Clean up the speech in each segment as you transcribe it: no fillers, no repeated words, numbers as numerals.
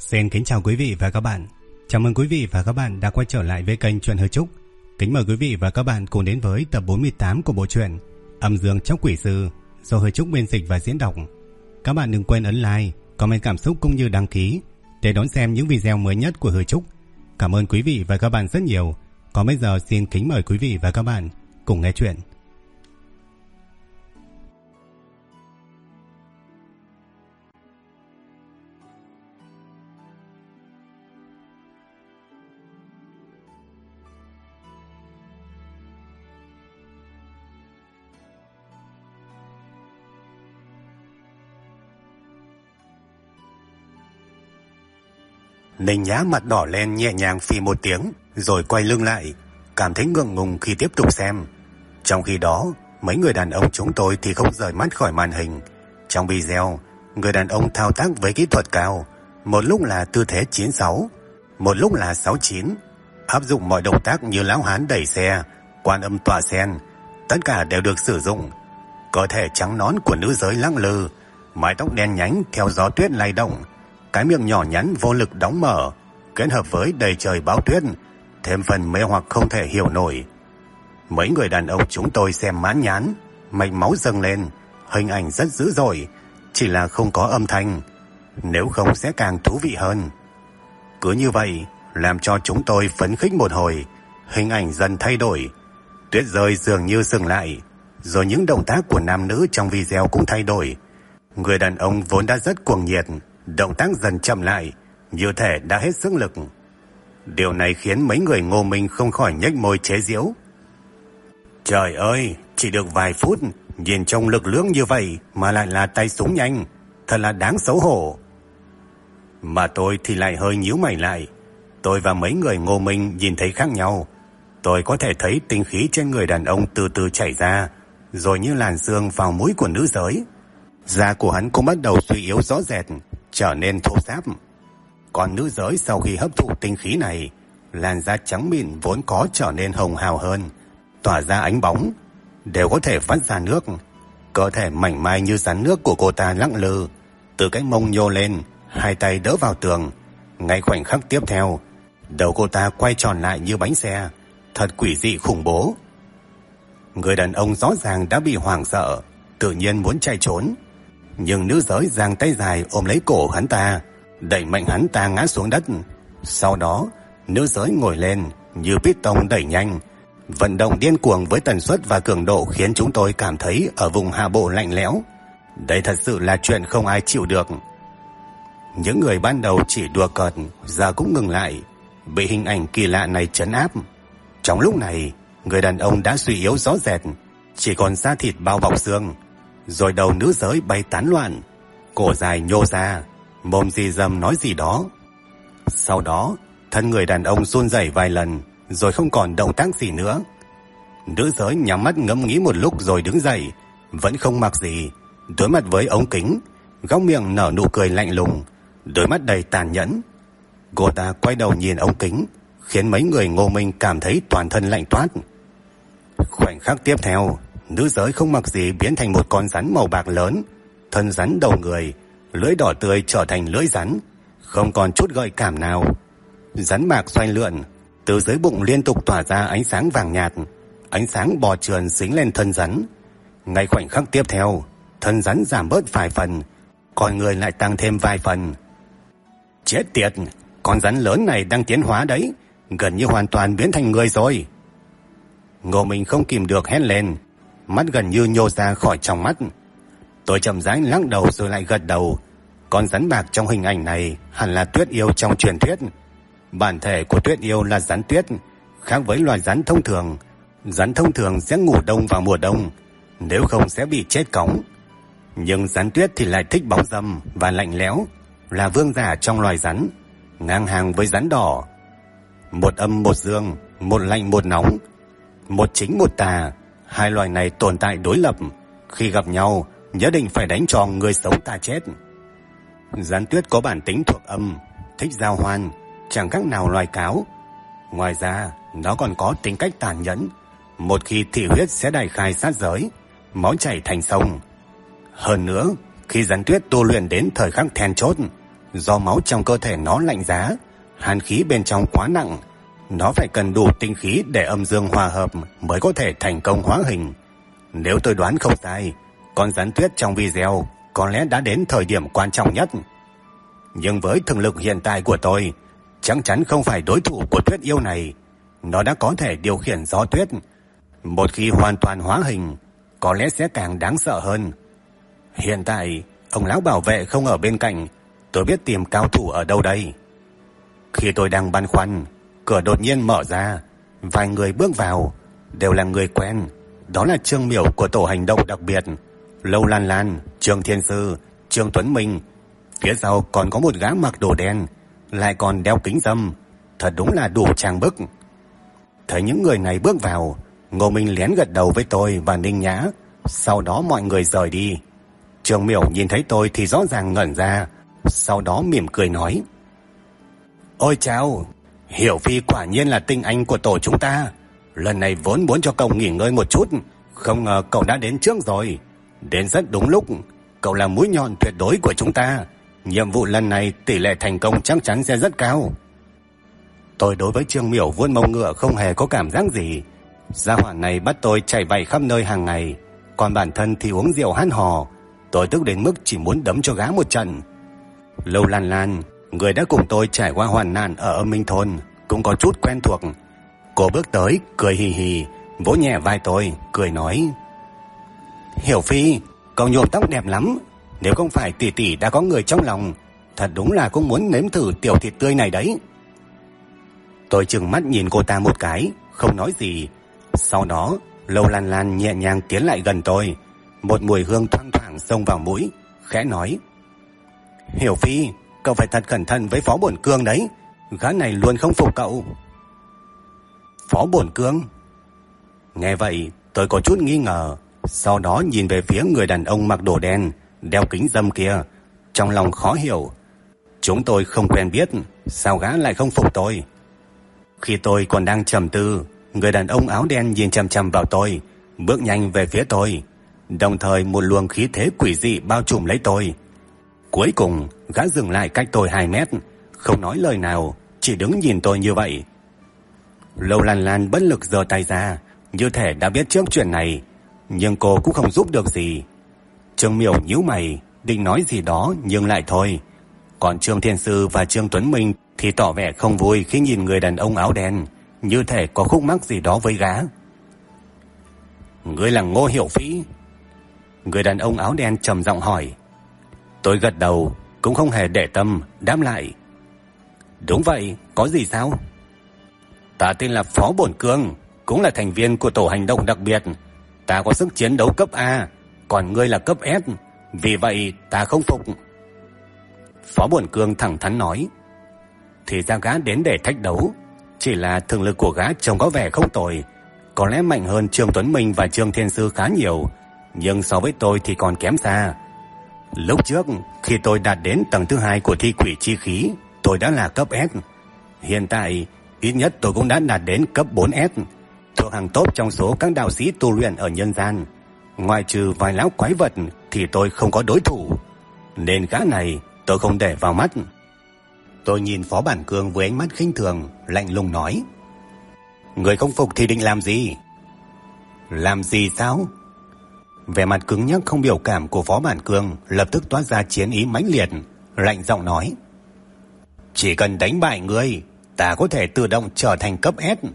Xin kính chào quý vị và các bạn. Chào mừng quý vị và các bạn đã quay trở lại với kênh Truyện Hư Trúc. Kính mời quý vị và các bạn cùng đến với tập 48 của bộ truyện Âm Dương Chóc Quỷ Sư do Hư Trúc biên dịch và diễn đọc. Các bạn đừng quên ấn like, comment cảm xúc cũng như đăng ký để đón xem những video mới nhất của Hư Trúc. Cảm ơn quý vị và các bạn rất nhiều. Còn bây giờ xin kính mời quý vị và các bạn cùng nghe chuyện. Ninh Nhã mặt đỏ lên nhẹ nhàng phì một tiếng rồi quay lưng lại, cảm thấy ngượng ngùng khi tiếp tục xem. Trong khi đó, mấy người đàn ông chúng tôi thì không rời mắt khỏi màn hình. Trong video, người đàn ông thao tác với kỹ thuật cao, một lúc là tư thế 96, một lúc là 69, áp dụng mọi động tác như lão hán đẩy xe, quan âm tỏa sen, tất cả đều được sử dụng. Cơ thể trắng nõn của nữ giới lăng lư, mái tóc đen nhánh theo gió tuyết lay động, cái miệng nhỏ nhắn vô lực đóng mở, kết hợp với đầy trời bão tuyết, thêm phần mê hoặc không thể hiểu nổi. Mấy người đàn ông chúng tôi xem mãn nhãn, mạch máu dâng lên, hình ảnh rất dữ dội, chỉ là không có âm thanh, nếu không sẽ càng thú vị hơn. Cứ như vậy, làm cho chúng tôi phấn khích một hồi, hình ảnh dần thay đổi, tuyết rơi dường như dừng lại, rồi những động tác của nam nữ trong video cũng thay đổi. Người đàn ông vốn đã rất cuồng nhiệt, động tác dần chậm lại, như thể đã hết sức lực. Điều này khiến mấy người Ngô Minh không khỏi nhếch môi chế giễu. Trời ơi, chỉ được vài phút, nhìn trông lực lưỡng như vậy mà lại là tay súng nhanh, thật là đáng xấu hổ. Mà tôi thì lại hơi nhíu mày lại. Tôi và mấy người Ngô Minh nhìn thấy khác nhau. Tôi có thể thấy tinh khí trên người đàn ông từ từ chảy ra, rồi như làn sương vào mũi của nữ giới. Da của hắn cũng bắt đầu suy yếu rõ rệt, trở nên thô ráp. Còn nữ giới sau khi hấp thụ tinh khí này, làn da trắng mịn vốn có trở nên hồng hào hơn, tỏa ra ánh bóng, đều có thể phát ra nước. Cơ thể mảnh mai như rắn nước của cô ta lắc lư, từ cái mông nhô lên, hai tay đỡ vào tường. Ngay khoảnh khắc tiếp theo, đầu cô ta quay tròn lại như bánh xe, thật quỷ dị khủng bố. Người đàn ông rõ ràng đã bị hoảng sợ, tự nhiên muốn chạy trốn, nhưng nữ giới giang tay dài ôm lấy cổ hắn ta, đẩy mạnh hắn ta ngã xuống đất. Sau đó, nữ giới ngồi lên như piston đẩy nhanh, vận động điên cuồng với tần suất và cường độ khiến chúng tôi cảm thấy ở vùng hạ bộ lạnh lẽo. Đây thật sự là chuyện không ai chịu được. Những người ban đầu chỉ đùa cợt giờ cũng ngừng lại, bị hình ảnh kỳ lạ này trấn áp. Trong lúc này, người đàn ông đã suy yếu rõ rệt, chỉ còn da thịt bao bọc xương. Rồi đầu nữ giới bay tán loạn, cổ dài nhô ra, mồm rì rầm nói gì đó. Sau đó, thân người đàn ông run rẩy vài lần, rồi không còn động tác gì nữa. Nữ giới nhắm mắt ngẫm nghĩ một lúc rồi đứng dậy, vẫn không mặc gì, đối mặt với ống kính, góc miệng nở nụ cười lạnh lùng, đôi mắt đầy tàn nhẫn. Cô ta quay đầu nhìn ống kính, khiến mấy người Ngô Minh cảm thấy toàn thân lạnh toát. Khoảnh khắc tiếp theo, nữ giới không mặc gì biến thành một con rắn màu bạc lớn, thân rắn đầu người, lưỡi đỏ tươi trở thành lưỡi rắn, không còn chút gợi cảm nào. Rắn bạc xoay lượn, từ dưới bụng liên tục tỏa ra ánh sáng vàng nhạt, ánh sáng bò trườn dính lên thân rắn. Ngay khoảnh khắc tiếp theo, thân rắn giảm bớt vài phần, con người lại tăng thêm vài phần. Chết tiệt, con rắn lớn này đang tiến hóa đấy, gần như hoàn toàn biến thành người rồi. Ngô Minh không kìm được hét lên, mắt gần như nhô ra khỏi trong mắt. Tôi chậm rãi lắc đầu rồi lại gật đầu. Con rắn bạc trong hình ảnh này hẳn là tuyết yêu trong truyền thuyết. Bản thể của tuyết yêu là rắn tuyết, khác với loài rắn thông thường. Rắn thông thường sẽ ngủ đông vào mùa đông, nếu không sẽ bị chết cóng. Nhưng rắn tuyết thì lại thích bóng râm và lạnh lẽo, là vương giả trong loài rắn, ngang hàng với rắn đỏ. Một âm một dương, một lạnh một nóng, một chính một tà, hai loài này tồn tại đối lập, khi gặp nhau nhất định phải đánh cho người sống ta chết. Rắn tuyết có bản tính thuộc âm, thích giao hoan, chẳng khác nào loài cáo. Ngoài ra, nó còn có tính cách tàn nhẫn, một khi thị huyết sẽ đại khai sát giới, máu chảy thành sông. Hơn nữa, khi rắn tuyết tu luyện đến thời khắc then chốt, do máu trong cơ thể nó lạnh giá, hàn khí bên trong quá nặng. Nó phải cần đủ tinh khí để âm dương hòa hợp mới có thể thành công hóa hình. Nếu tôi đoán không sai, con rắn tuyết trong video có lẽ đã đến thời điểm quan trọng nhất. Nhưng với thực lực hiện tại của tôi, chắc chắn không phải đối thủ của tuyết yêu này. Nó đã có thể điều khiển gió tuyết. Một khi hoàn toàn hóa hình, có lẽ sẽ càng đáng sợ hơn. Hiện tại, ông lão bảo vệ không ở bên cạnh, tôi biết tìm cao thủ ở đâu đây. Khi tôi đang băn khoăn, cửa đột nhiên mở ra, vài người bước vào, đều là người quen. Đó là Trương Miểu của tổ hành động đặc biệt, Lâu Lan Lan, Trương Thiên Sư, Trương Tuấn Minh. Phía sau còn có một gã mặc đồ đen, lại còn đeo kính râm, thật đúng là đủ trang bức. Thấy những người này bước vào, Ngô Minh lén gật đầu với tôi và Ninh Nhã, sau đó mọi người rời đi. Trương Miểu nhìn thấy tôi thì rõ ràng ngẩn ra, sau đó mỉm cười nói: Ôi chào, Hiểu Phi quả nhiên là tinh anh của tổ chúng ta. Lần này vốn muốn cho cậu nghỉ ngơi một chút, không ngờ cậu đã đến trước rồi. Đến rất đúng lúc, cậu là mũi nhọn tuyệt đối của chúng ta. Nhiệm vụ lần này tỷ lệ thành công chắc chắn sẽ rất cao. Tôi đối với Trương Miểu vuốt mông ngựa không hề có cảm giác gì. Gia hỏa này bắt tôi chạy vạy khắp nơi hàng ngày, còn bản thân thì uống rượu hát hò. Tôi tức đến mức chỉ muốn đấm cho gã một trận. Lâu Lan Lan, người đã cùng tôi trải qua hoàn nạn ở Âm Minh Thôn, cũng có chút quen thuộc. Cô bước tới, cười hì hì, vỗ nhẹ vai tôi, cười nói: Hiểu Phi, cậu nhuộm tóc đẹp lắm. Nếu không phải tỷ tỷ đã có người trong lòng, thật đúng là cũng muốn nếm thử tiểu thịt tươi này đấy. Tôi trừng mắt nhìn cô ta một cái, không nói gì. Sau đó, Lâu Lan Lan nhẹ nhàng tiến lại gần tôi, một mùi hương thoang thoảng xông vào mũi, khẽ nói: Hiểu Phi, cậu phải thật cẩn thận với Phó Bổn Cương đấy, gã này luôn không phục cậu. Phó Bổn Cương? Nghe vậy, tôi có chút nghi ngờ, sau đó nhìn về phía người đàn ông mặc đồ đen, đeo kính râm kia, trong lòng khó hiểu. Chúng tôi không quen biết, sao gã lại không phục tôi? Khi tôi còn đang trầm tư, người đàn ông áo đen nhìn chằm chằm vào tôi, bước nhanh về phía tôi, đồng thời một luồng khí thế quỷ dị bao trùm lấy tôi. Cuối cùng, gã dừng lại cách tôi 2 mét, không nói lời nào, chỉ đứng nhìn tôi như vậy. Lâu Lan Lan bất lực giơ tay ra, như thể đã biết trước chuyện này, nhưng cô cũng không giúp được gì. Trương Miểu nhíu mày, định nói gì đó nhưng lại thôi. Còn Trương Thiên Sư và Trương Tuấn Minh thì tỏ vẻ không vui khi nhìn người đàn ông áo đen, như thể có khúc mắc gì đó với gã. Ngươi là Ngô Hiểu Phi? Người đàn ông áo đen trầm giọng hỏi. Tôi gật đầu, cũng không hề để tâm, đáp lại: Đúng vậy, có gì sao? Ta tên là Phó Bổn Cương, cũng là thành viên của tổ hành động đặc biệt. Ta có sức chiến đấu cấp A, còn ngươi là cấp S, vì vậy ta không phục. Phó Bổn Cương thẳng thắn nói. Thì ra gã đến để thách đấu, chỉ là thực lực của gã trông có vẻ không tồi, có lẽ mạnh hơn Trương Tuấn Minh và Trương Thiên Sư khá nhiều, nhưng so với tôi thì còn kém xa. Lúc trước, khi tôi đạt đến tầng thứ 2 của thi quỷ chi khí, tôi đã là cấp S. Hiện tại, ít nhất tôi cũng đã đạt đến cấp 4S, thuộc hàng top trong số các đạo sĩ tu luyện ở nhân gian. Ngoài trừ vài lão quái vật thì tôi không có đối thủ, nên gã này tôi không để vào mắt. Tôi nhìn Phó Bản Cương với ánh mắt khinh thường, lạnh lùng nói: Người không phục thì định làm gì? Làm gì sao? Vẻ mặt cứng nhắc không biểu cảm của Phó Bản Cương lập tức toát ra chiến ý mãnh liệt, lạnh giọng nói: Chỉ cần đánh bại ngươi, ta có thể tự động trở thành cấp S.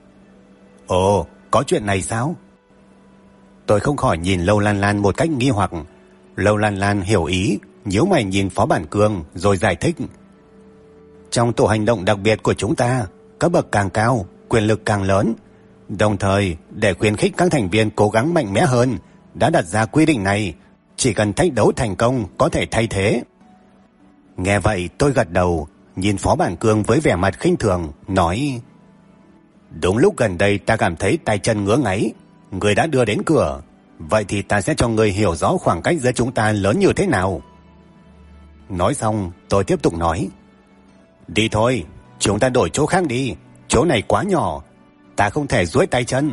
Ồ, có chuyện này sao? Tôi không khỏi nhìn Lâu Lan Lan một cách nghi hoặc. Lâu Lan Lan hiểu ý, nhíu mày nhìn Phó Bản Cương rồi giải thích: Trong tổ hành động đặc biệt của chúng ta, cấp bậc càng cao, quyền lực càng lớn. Đồng thời, để khuyến khích các thành viên cố gắng mạnh mẽ hơn, đã đặt ra quy định này, chỉ cần thách đấu thành công có thể thay thế. Nghe vậy tôi gật đầu, nhìn Phó Bản Cương với vẻ mặt khinh thường, nói: Đúng lúc gần đây ta cảm thấy tay chân ngứa ngáy, người đã đưa đến cửa, vậy thì ta sẽ cho người hiểu rõ khoảng cách giữa chúng ta lớn như thế nào. Nói xong, tôi tiếp tục nói: Đi thôi, chúng ta đổi chỗ khác đi, chỗ này quá nhỏ, ta không thể duỗi tay chân.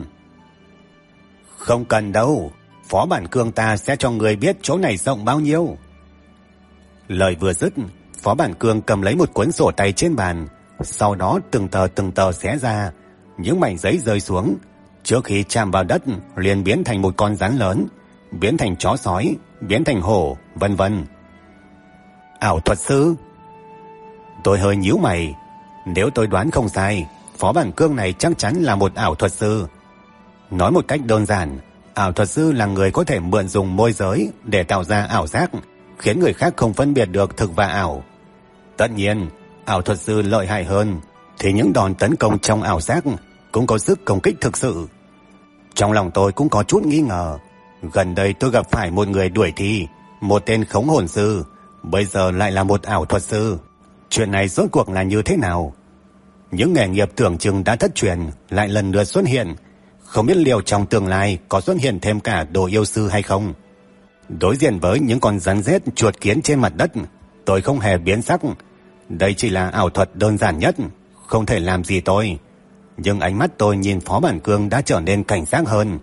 Không cần đâu, Phó Bản Cương ta sẽ cho người biết chỗ này rộng bao nhiêu. Lời vừa dứt, Phó Bản Cương cầm lấy một cuốn sổ tay trên bàn, sau đó từng tờ xé ra, những mảnh giấy rơi xuống, trước khi chạm vào đất liền biến thành một con rắn lớn, biến thành chó sói, biến thành hổ, vân vân. Ảo thuật sư? Tôi hơi nhíu mày. Nếu tôi đoán không sai, Phó Bản Cương này chắc chắn là một ảo thuật sư. Nói một cách đơn giản, ảo thuật sư là người có thể mượn dùng môi giới để tạo ra ảo giác, khiến người khác không phân biệt được thực và ảo. Tất nhiên, ảo thuật sư lợi hại hơn thì những đòn tấn công trong ảo giác cũng có sức công kích thực sự. Trong lòng tôi cũng có chút nghi ngờ. Gần đây tôi gặp phải một người đuổi thi, một tên khống hồn sư, bây giờ lại là một ảo thuật sư. Chuyện này rốt cuộc là như thế nào? Những nghề nghiệp tưởng chừng đã thất truyền lại lần lượt xuất hiện, không biết liệu trong tương lai có xuất hiện thêm cả đồ yêu sư hay không. Đối diện với những con rắn rết chuột kiến trên mặt đất, tôi không hề biến sắc. Đây chỉ là ảo thuật đơn giản nhất, không thể làm gì tôi. Nhưng ánh mắt tôi nhìn Phó Bản Cương đã trở nên cảnh giác hơn.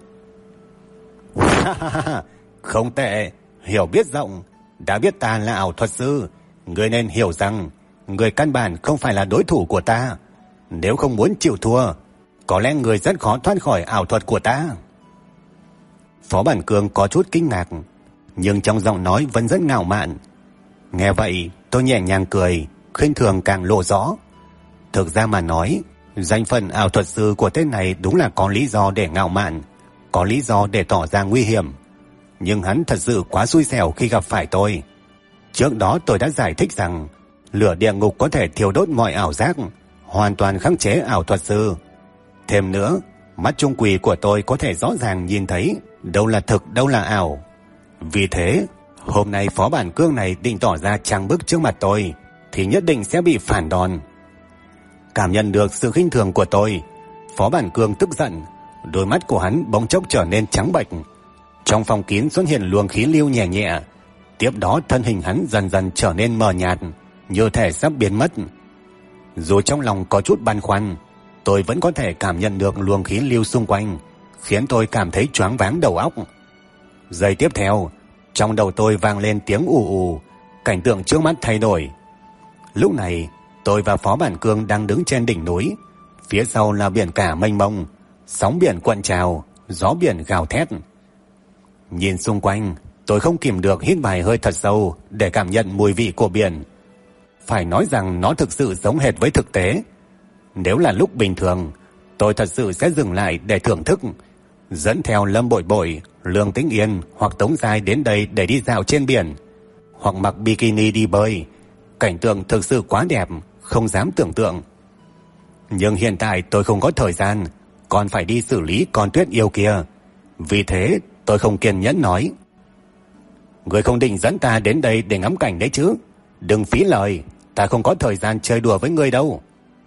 Không tệ, hiểu biết rộng, đã biết ta là ảo thuật sư, ngươi nên hiểu rằng người căn bản không phải là đối thủ của ta. Nếu không muốn chịu thua, có lẽ người rất khó thoát khỏi ảo thuật của ta. Phó Bản Cương có chút kinh ngạc, nhưng trong giọng nói vẫn rất ngạo mạn. Nghe vậy, tôi nhẹ nhàng cười, khinh thường càng lộ rõ. Thực ra mà nói, danh phận ảo thuật sư của tên này đúng là có lý do để ngạo mạn, có lý do để tỏ ra nguy hiểm. Nhưng hắn thật sự quá xui xẻo khi gặp phải tôi. Trước đó tôi đã giải thích rằng lửa địa ngục có thể thiêu đốt mọi ảo giác, hoàn toàn khắc chế ảo thuật sư. Thêm nữa, mắt trung quỷ của tôi có thể rõ ràng nhìn thấy đâu là thực, đâu là ảo. Vì thế, hôm nay Phó Bản Cương này định tỏ ra trang bức trước mặt tôi thì nhất định sẽ bị phản đòn. Cảm nhận được sự khinh thường của tôi, Phó Bản Cương tức giận, đôi mắt của hắn bỗng chốc trở nên trắng bệch. Trong phòng kín xuất hiện luồng khí lưu nhẹ nhẹ, tiếp đó thân hình hắn dần dần trở nên mờ nhạt, như thể sắp biến mất. Dù trong lòng có chút băn khoăn, tôi vẫn có thể cảm nhận được luồng khí lưu xung quanh, khiến tôi cảm thấy choáng váng đầu óc. Giây tiếp theo, trong đầu tôi vang lên tiếng ù ù, cảnh tượng trước mắt thay đổi. Lúc này, tôi và Phó Bản Cương đang đứng trên đỉnh núi, phía sau là biển cả mênh mông, sóng biển cuộn trào, gió biển gào thét. Nhìn xung quanh, tôi không kìm được hít vài hơi thật sâu để cảm nhận mùi vị của biển. Phải nói rằng nó thực sự giống hệt với thực tế. Nếu là lúc bình thường, tôi thật sự sẽ dừng lại để thưởng thức, dẫn theo Lâm Bội Bội, Lương Tĩnh Yên hoặc Tống Giai đến đây để đi dạo trên biển, hoặc mặc bikini đi bơi. Cảnh tượng thực sự quá đẹp, không dám tưởng tượng. Nhưng hiện tại tôi không có thời gian, còn phải đi xử lý con tuyết yêu kia. Vì thế tôi không kiên nhẫn nói: Người không định dẫn ta đến đây để ngắm cảnh đấy chứ? Đừng phí lời, ta không có thời gian chơi đùa với ngươi đâu.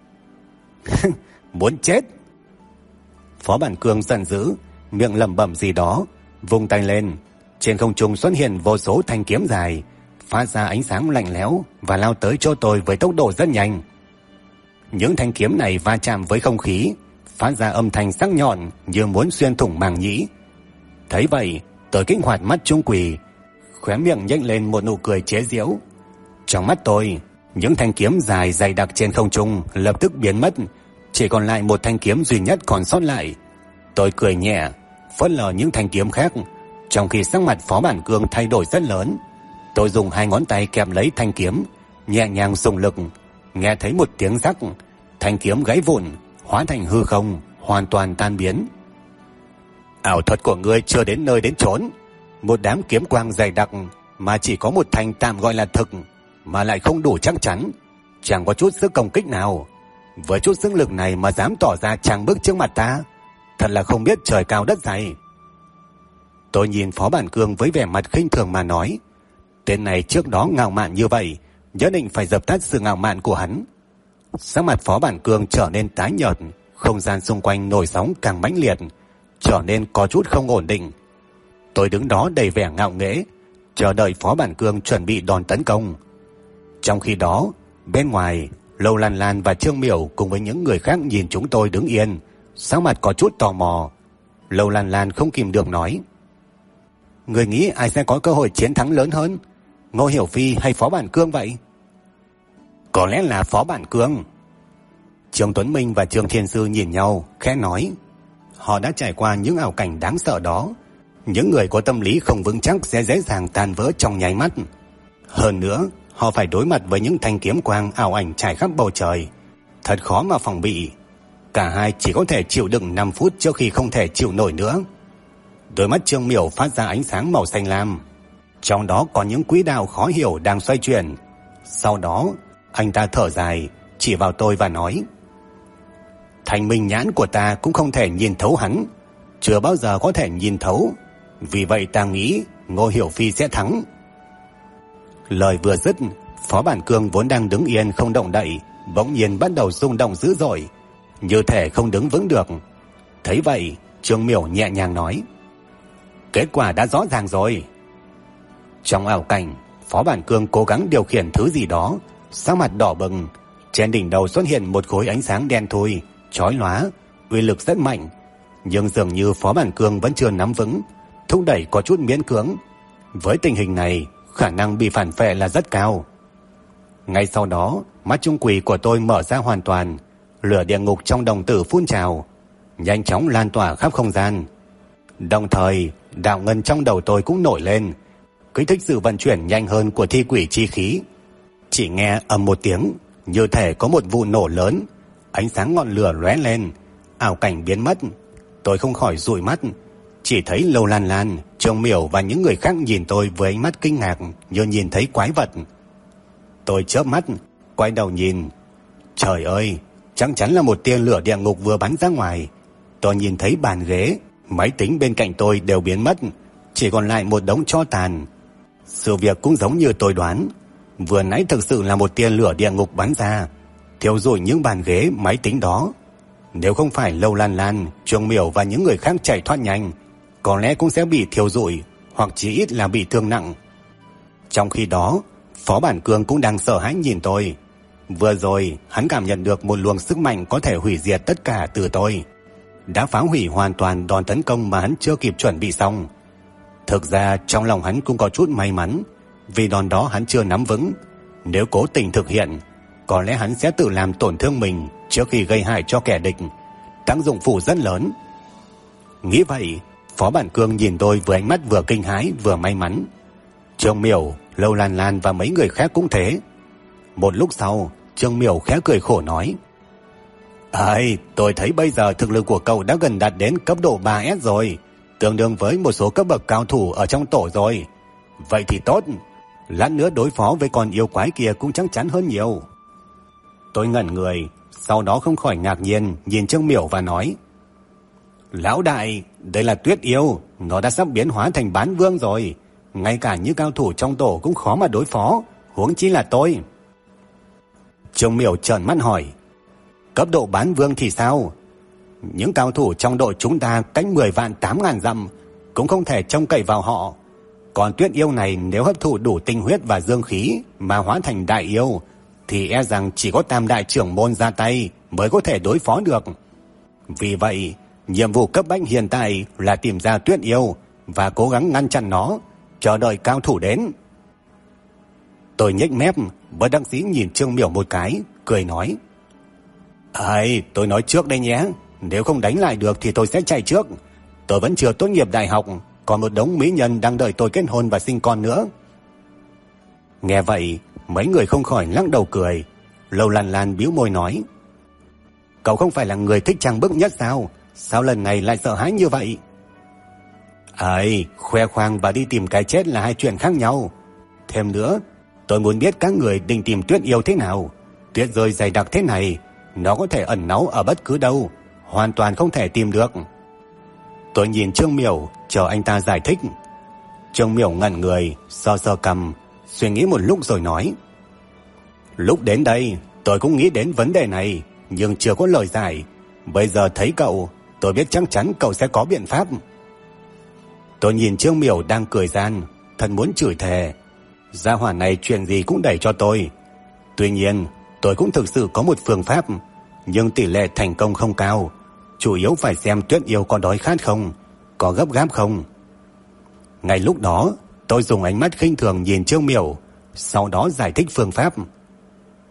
Muốn chết! Phó Bản Cương giận dữ, miệng lẩm bẩm gì đó, vung tay lên. Trên không trung xuất hiện vô số thanh kiếm dài, phát ra ánh sáng lạnh lẽo và lao tới chỗ tôi với tốc độ rất nhanh. Những thanh kiếm này va chạm với không khí, phát ra âm thanh sắc nhọn như muốn xuyên thủng màng nhĩ. Thấy vậy, tôi kích hoạt mắt trung quỷ, khóe miệng nhếch lên một nụ cười chế giễu. Trong mắt tôi, những thanh kiếm dài dày đặc trên không trung lập tức biến mất, chỉ còn lại một thanh kiếm duy nhất còn sót lại. Tôi cười nhẹ, phớt lờ những thanh kiếm khác, trong khi sắc mặt Phó Bản Cương thay đổi rất lớn. Tôi dùng hai ngón tay kẹp lấy thanh kiếm, nhẹ nhàng dùng lực, nghe thấy một tiếng rắc, thanh kiếm gãy vụn, hóa thành hư không, hoàn toàn tan biến. Ảo thuật của ngươi chưa đến nơi đến chốn. Một đám kiếm quang dày đặc mà chỉ có một thanh tạm gọi là thực, mà lại không đủ chắc chắn, chẳng có chút sức công kích nào. Với chút sức lực này mà dám tỏ ra trang bức trước mặt ta, thật là không biết trời cao đất dày. Tôi nhìn Phó Bản Cương với vẻ mặt khinh thường mà nói: Tên này trước đó ngạo mạn như vậy, nhất định phải dập tắt sự ngạo mạn của hắn. Sắc mặt Phó Bản Cương trở nên tái nhợt, không gian xung quanh nổi sóng càng mãnh liệt, trở nên có chút không ổn định. Tôi đứng đó đầy vẻ ngạo nghễ, chờ đợi Phó Bản Cương chuẩn bị đòn tấn công. Trong khi đó, bên ngoài, Lâu Lan Lan và Trương Miểu cùng với những người khác nhìn chúng tôi đứng yên, sắc mặt có chút tò mò. Lâu Lan Lan không kìm được nói: Người nghĩ ai sẽ có cơ hội chiến thắng lớn hơn, Ngô Hiểu Phi hay Phó Bản Cương vậy? Có lẽ là Phó Bản Cương. Trương Tuấn Minh và Trương Thiên Sư nhìn nhau, khẽ nói. Họ đã trải qua những ảo cảnh đáng sợ đó. Những người có tâm lý không vững chắc sẽ dễ dàng tan vỡ trong nháy mắt. Hơn nữa, họ phải đối mặt với những thanh kiếm quang ảo ảnh trải khắp bầu trời. Thật khó mà phòng bị. Cả hai chỉ có thể chịu đựng 5 phút trước khi không thể chịu nổi nữa. Đôi mắt Trương Miểu phát ra ánh sáng màu xanh lam. Trong đó có những quỹ đạo khó hiểu đang xoay chuyển. Sau đó, anh ta thở dài, chỉ vào tôi và nói. Thanh minh nhãn của ta cũng không thể nhìn thấu hắn. Chưa bao giờ có thể nhìn thấu. Vì vậy ta nghĩ Ngô Hiểu Phi sẽ thắng. Lời vừa dứt, Phó Bản Cương vốn đang đứng yên không động đậy, bỗng nhiên bắt đầu rung động dữ dội, như thể không đứng vững được. Thấy vậy, Trương Miểu nhẹ nhàng nói. Kết quả đã rõ ràng rồi. Trong ảo cảnh, Phó Bản Cương cố gắng điều khiển thứ gì đó, sắc mặt đỏ bừng. Trên đỉnh đầu xuất hiện một khối ánh sáng đen thui, chói lóa, uy lực rất mạnh. Nhưng dường như Phó Bản Cương vẫn chưa nắm vững, thúc đẩy có chút miễn cưỡng. Với tình hình này, khả năng bị phản phệ là rất cao. Ngay sau đó, mắt trung quỷ của tôi mở ra hoàn toàn, lửa địa ngục trong đồng tử phun trào, nhanh chóng lan tỏa khắp không gian. Đồng thời, đạo ngân trong đầu tôi cũng nổi lên, kích thích sự vận chuyển nhanh hơn của thi quỷ chi khí. Chỉ nghe ầm một tiếng, như thể có một vụ nổ lớn, ánh sáng ngọn lửa lóe lên, ảo cảnh biến mất. Tôi không khỏi dụi mắt, chỉ thấy Lâu Lan Lan, Trương Miểu và những người khác nhìn tôi với ánh mắt kinh ngạc như nhìn thấy quái vật. Tôi chớp mắt, quay đầu nhìn. Trời ơi, chắc chắn là một tia lửa địa ngục vừa bắn ra ngoài. Tôi nhìn thấy bàn ghế, máy tính bên cạnh tôi đều biến mất, chỉ còn lại một đống tro tàn. Sự việc cũng giống như tôi đoán, vừa nãy thực sự là một tia lửa địa ngục bắn ra, thiêu rụi những bàn ghế, máy tính đó. Nếu không phải Lâu Lan Lan, Trương Miểu và những người khác chạy thoát nhanh, có lẽ cũng sẽ bị thiêu rụi, hoặc chỉ ít là bị thương nặng. Trong khi đó, Phó Bản Cương cũng đang sợ hãi nhìn tôi. Vừa rồi, hắn cảm nhận được một luồng sức mạnh có thể hủy diệt tất cả từ tôi, đã phá hủy hoàn toàn đòn tấn công mà hắn chưa kịp chuẩn bị xong. Thực ra trong lòng hắn cũng có chút may mắn, vì đòn đó hắn chưa nắm vững. Nếu cố tình thực hiện, có lẽ hắn sẽ tự làm tổn thương mình trước khi gây hại cho kẻ địch, tác dụng phụ rất lớn. Nghĩ vậy, Phó Bản Cương nhìn tôi với ánh mắt vừa kinh hãi vừa may mắn. Trương Miểu, Lâu Lan Lan và mấy người khác cũng thế. Một lúc sau, Trương Miểu khẽ cười khổ nói. Tôi thấy bây giờ thực lực của cậu đã gần đạt đến cấp độ 3S rồi, tương đương với một số cấp bậc cao thủ ở trong tổ rồi. Vậy thì tốt, lát nữa đối phó với con yêu quái kia cũng chắc chắn hơn nhiều. Tôi ngẩn người, sau đó không khỏi ngạc nhiên nhìn Trương Miểu và nói. Lão đại, đây là Tuyết Yêu, nó đã sắp biến hóa thành bán vương rồi. Ngay cả những cao thủ trong tổ cũng khó mà đối phó, huống chi là tôi. Trương Miểu trợn mắt hỏi. Cấp độ bán vương thì sao? Những cao thủ trong đội chúng ta cách 10 vạn 8.000 dặm, cũng không thể trông cậy vào họ. Còn Tuyết Yêu này nếu hấp thụ đủ tinh huyết và dương khí mà hóa thành đại yêu, thì e rằng chỉ có Tam đại trưởng môn ra tay mới có thể đối phó được. Vì vậy, nhiệm vụ cấp bách hiện tại là tìm ra Tuyết Yêu và cố gắng ngăn chặn nó, chờ đợi cao thủ đến. Tôi nhếch mép, bất đắc dĩ nhìn Trương Miểu một cái, cười nói. Tôi nói trước đây nhé, nếu không đánh lại được thì tôi sẽ chạy trước. Tôi vẫn chưa tốt nghiệp đại học, còn một đống mỹ nhân đang đợi tôi kết hôn và sinh con nữa. Nghe vậy, mấy người không khỏi lắc đầu cười. Lâu Lan Lan bĩu môi nói. Cậu không phải là người thích trang bức nhất sao? Sao lần này lại sợ hãi như vậy? Khoe khoang và đi tìm cái chết là hai chuyện khác nhau. Thêm nữa, tôi muốn biết các người định tìm Tuyết Yêu thế nào. Tuyết rơi dày đặc thế này, nó có thể ẩn náu ở bất cứ đâu, hoàn toàn không thể tìm được. Tôi nhìn Trương Miểu, chờ anh ta giải thích. Trương Miểu ngẩn người, sờ sờ cằm, suy nghĩ một lúc rồi nói. Lúc đến đây, tôi cũng nghĩ đến vấn đề này, nhưng chưa có lời giải. Bây giờ thấy cậu, tôi biết chắc chắn cậu sẽ có biện pháp. Tôi nhìn Trương Miểu đang cười gian, thật muốn chửi thề. Gia hỏa này chuyện gì cũng đẩy cho tôi. Tuy nhiên, tôi cũng thực sự có một phương pháp, nhưng tỷ lệ thành công không cao. Chủ yếu phải xem Tuyết Yêu có đói khát không, có gấp gáp không. Ngay lúc đó, tôi dùng ánh mắt khinh thường nhìn Trương Miểu, sau đó giải thích phương pháp.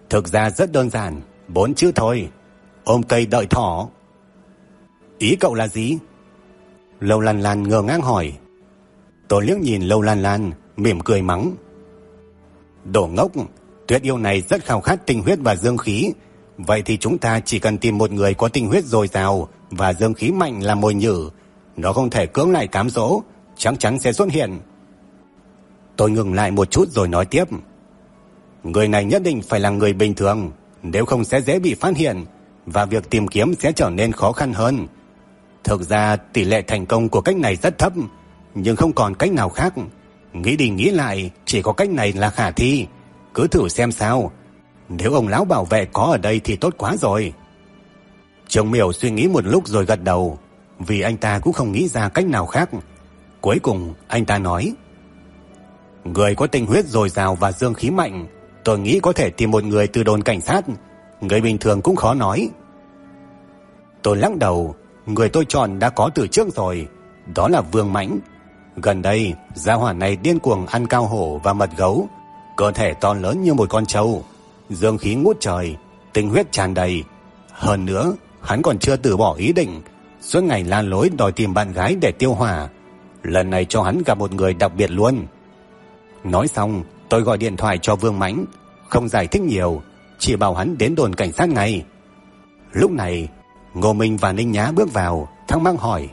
Thực ra rất đơn giản, 4 chữ thôi. Ôm cây đợi thỏ. Ý cậu là gì? Lâu Lan Lan ngơ ngác hỏi. Tôi liếc nhìn Lâu Lan Lan, mỉm cười mắng. Đồ ngốc, Tuyết yêu này rất khao khát tinh huyết và dương khí. Vậy thì chúng ta chỉ cần tìm một người có tinh huyết dồi dào và dương khí mạnh làm mồi nhử. Nó không thể cưỡng lại cám dỗ, chắc chắn sẽ xuất hiện. Tôi ngừng lại một chút rồi nói tiếp. Người này nhất định phải là người bình thường, nếu không sẽ dễ bị phát hiện và việc tìm kiếm sẽ trở nên khó khăn hơn. Thực ra tỷ lệ thành công của cách này rất thấp, nhưng không còn cách nào khác. Nghĩ đi nghĩ lại, chỉ có cách này là khả thi. Cứ thử xem sao. Nếu ông lão bảo vệ có ở đây thì tốt quá rồi. Trường Miểu suy nghĩ một lúc rồi gật đầu, vì anh ta cũng không nghĩ ra cách nào khác. Cuối cùng anh ta nói. Người có tinh huyết dồi dào và dương khí mạnh, tôi nghĩ có thể tìm một người từ đồn cảnh sát. Người bình thường cũng khó nói. Tôi lắc đầu. Người tôi chọn đã có từ trước rồi, đó là Vương Mãnh. Gần đây gia hỏa này điên cuồng ăn cao hổ và mật gấu, cơ thể to lớn như một con trâu, dương khí ngút trời, tinh huyết tràn đầy. Hơn nữa hắn còn chưa từ bỏ ý định, suốt ngày la lối đòi tìm bạn gái để tiêu hỏa. Lần này cho hắn gặp một người đặc biệt luôn. Nói xong tôi gọi điện thoại cho Vương Mãnh, không giải thích nhiều, chỉ bảo hắn đến đồn cảnh sát ngay. Lúc này Ngô Minh và Ninh Nhã bước vào, thắc mắc hỏi.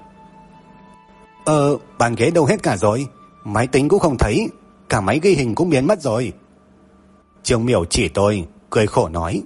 Bàn ghế đâu hết cả rồi? Máy tính cũng không thấy, cả máy ghi hình cũng biến mất rồi. Trường Miểu chỉ tôi, cười khổ nói.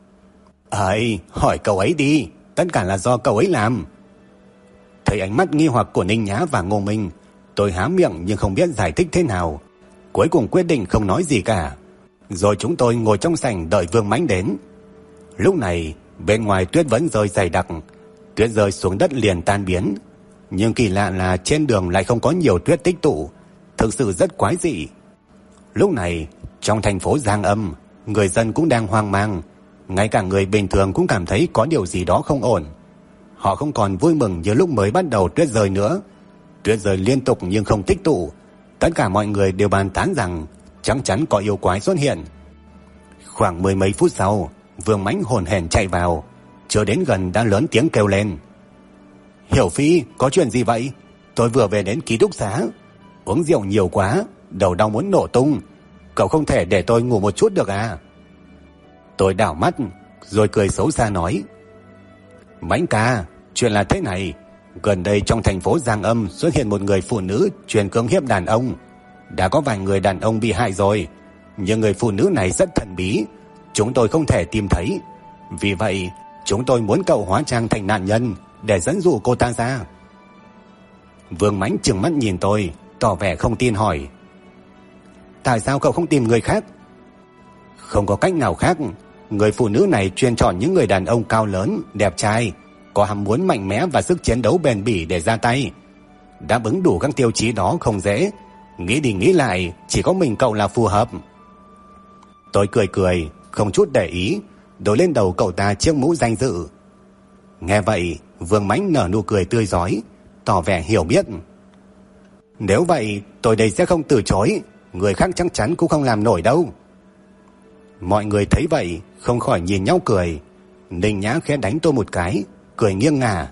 Ấy, hỏi cậu ấy đi, tất cả là do cậu ấy làm. Thấy ánh mắt nghi hoặc của Ninh Nhã và Ngô Minh, tôi há miệng nhưng không biết giải thích thế nào. Cuối cùng quyết định không nói gì cả. Rồi chúng tôi ngồi trong sảnh đợi Vương Mãnh đến. Lúc này bên ngoài tuyết vẫn rơi dày đặc, tuyết rơi xuống đất liền tan biến. Nhưng kỳ lạ là trên đường lại không có nhiều tuyết tích tụ, thực sự rất quái dị. Lúc này trong thành phố Giang Âm, người dân cũng đang hoang mang, ngay cả người bình thường cũng cảm thấy có điều gì đó không ổn. Họ không còn vui mừng như lúc mới bắt đầu tuyết rơi nữa. Tuyết rơi liên tục nhưng không tích tụ. Tất cả mọi người đều bàn tán rằng chắc chắn có yêu quái xuất hiện. Khoảng 10 mấy phút sau, Vương Mãnh hồn hển chạy vào, chưa đến gần đã lớn tiếng kêu lên. Hiểu Phi, có chuyện gì vậy? Tôi vừa về đến ký túc xá, uống rượu nhiều quá, đầu đau muốn nổ tung. Cậu không thể để tôi ngủ một chút được à? Tôi đảo mắt rồi cười xấu xa nói. Mãnh ca, chuyện là thế này. Gần đây trong thành phố Giang Âm xuất hiện một người phụ nữ chuyên cưỡng hiếp đàn ông. Đã có vài người đàn ông bị hại rồi, nhưng người phụ nữ này rất thần bí, chúng tôi không thể tìm thấy. Vì vậy chúng tôi muốn cậu hóa trang thành nạn nhân để dẫn dụ cô ta ra. Vương Mãnh trừng mắt nhìn tôi, tỏ vẻ không tin hỏi. Tại sao cậu không tìm người khác? Không có cách nào khác. Người phụ nữ này chuyên chọn những người đàn ông cao lớn, đẹp trai, có ham muốn mạnh mẽ và sức chiến đấu bền bỉ để ra tay. Đáp ứng đủ các tiêu chí đó không dễ. Nghĩ đi nghĩ lại, chỉ có mình cậu là phù hợp. Tôi cười cười, không chút để ý, đội lên đầu cậu ta chiếc mũ danh dự. Nghe vậy, Vương Mãnh nở nụ cười tươi rói, tỏ vẻ hiểu biết. Nếu vậy, tôi đây sẽ không từ chối, người khác chắc chắn cũng không làm nổi đâu. Mọi người thấy vậy, không khỏi nhìn nhau cười. Ninh Nhã khẽ đánh tôi một cái, cười nghiêng ngả.